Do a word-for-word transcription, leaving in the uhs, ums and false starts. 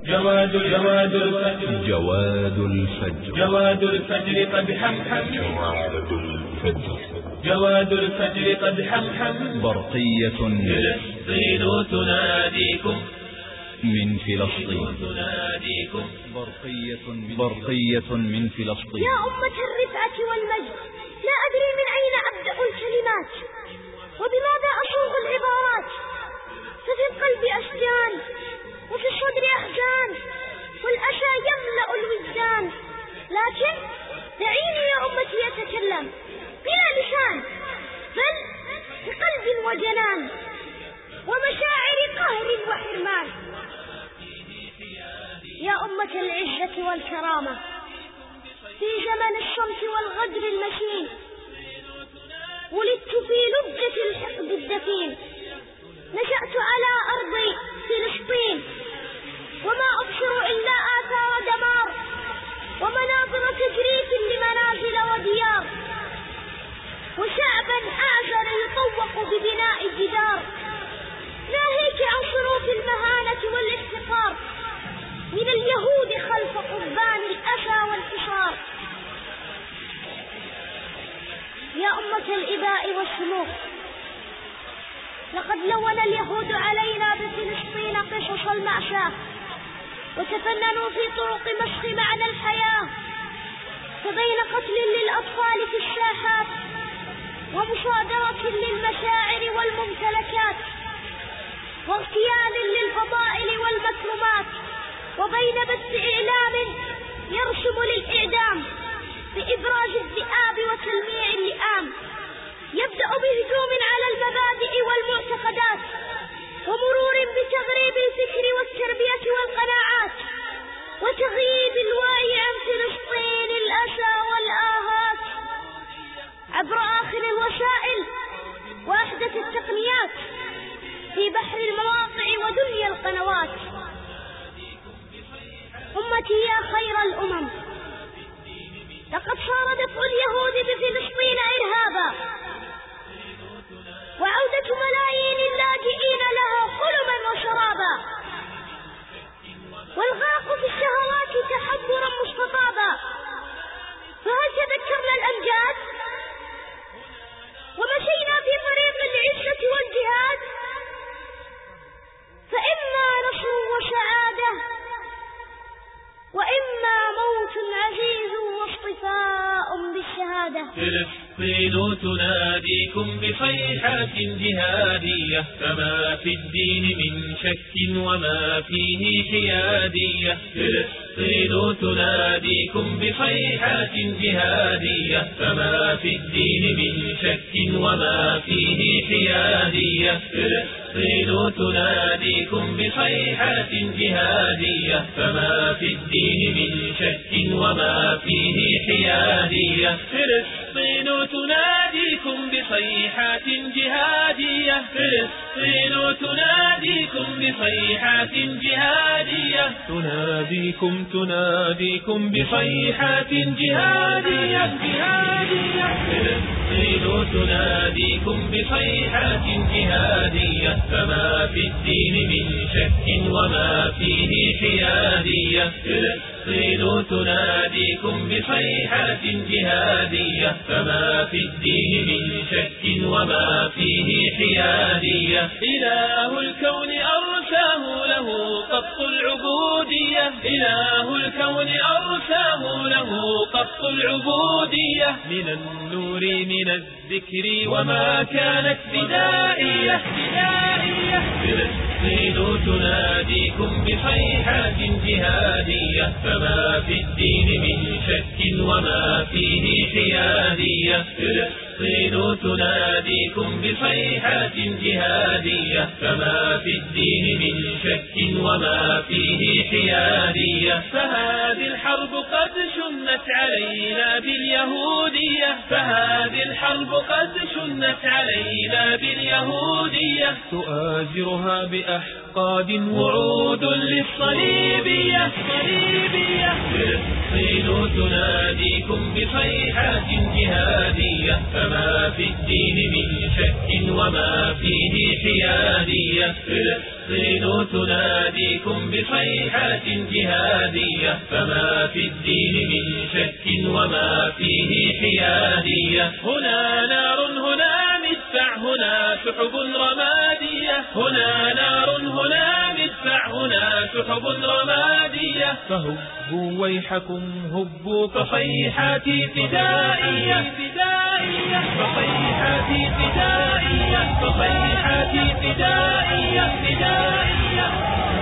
جواد جواد الفجر جواد الفجر جواد الفجر قد حمحم جواد الفجر جواد الفجر قد حمحم برقية فلسطين تناديكم من فلسطين تناديكم برقية برقية من فلسطين. يا أمة الرفعة والمجد، لا أدري من أين أبدأ الكلمات وبماذا أصوغ العبارات، ففي القلب أشجان وفي الصدر أحزان والأسى يملأ الوجدان، لكن دعيني يا أمتي أتكلم بلا لسان بل بقلب وجنان ومشاعر قهر وحرمان. يا أمة العزة والكرامة، في زمن الصمت والغدر المشين ولدت في لبدة الحقد الدفين، نشأت على أرض فلسطين وما أبصر إلا آثار دمار ومناظر تجريف لمنازل وديار، وشعبا آزر يطوق ببناء الجدار، ناهيك عن صنوف المهانة والافتقار من اليهود خلف قضبان الأسى والحصار. يا أمة الإباء والسموح، لقد لون اليهود علينا بفلسطين قصص المأساة وتفننوا في طرق مسخ معنى الحياة، فبين قتل للأطفال في الساحات ومصادرة للمشاعر والممتلكات واغتيال للفضائل والمكرمات، وبين بث إعلام يرسم للإعدام بإبراز الذئاب وتلميع اللئام، يبدأ بهجوم على المبادئ والمعتقدات ومرور بتغريب الفكر والتربية والقناعات وتغييب الوعي عن فلسطين الأسى والآهات عبر آخر الوسائل وأحدث التقنيات في بحر المواقع ودنيا القنوات. أمتي يا خير الأمم، لقد صار دفع اليهود بفلسطين إرهابا وعودة ملايين اللاجئين لها حلما وشرابا، والغاق في الشهوات تحضرا مستطابا، فهل تذكرنا الأمجاد ومشينا في طريق العزة والجهاد؟ فإما نصر وسعادة وإما موت عزيز واصطفاء بالشهادة. فلسطين تناديكم بصيحات جهادية، فما في الدين من شك وما فيه حيادية. فلسطين تناديكم بصيحات جهادية، فما في الدين من شك وما فيه حيادية. فلسطين تناديكم بصيحات جهادية، فما في الدين من شك وما فيه حيادية. فلسطين تناديكم بصيحات جهادية، فلسطين تناديكم بصيحات جهادية، تناديكم تناديكم بصيحات جهادية جهادية. فلسطين تناديكم بصيحات جهادية، فما في الدين من شك وما فيه حيادية. فلسطين تناديكم بصيحات جهادية، فما في الدين من شك وما فيه حيادية. إله الكون أرساه له قط العبودية، إله الكون أرساه له قط العبودية، من النور من الذكر وما كانت بدائية بدائية. فلسطين تناديكم بصيحات جهادية، فما في الدين من شك وما فيه حيادية. فلسطين تناديكم بصيحات جهادية، فما في الدين من شك وما فيه حيادية. فهذه الحرب قد شن شنت علينا باليهودية، فهذه الحرب قد شنت علينا باليهودية، تؤازرها بأحقاد وعود للصليبية. صليبية فلسطين تناديكم بصيحات جهادية، فما في الدين من شك وما فيه حيادية. فلسطين تناديكم بصيحات جهادية، فما في الدين من شك وما فيه حيادية. هنا نار هنا مدفع هنا سحب رمادية، هنا نار هنا مدفع هنا سحب رمادية، فهبوا ويحكم هبوا كصيحات فدائية. فدائية كصيحات فدائية، كصيحات فدائية. فدائية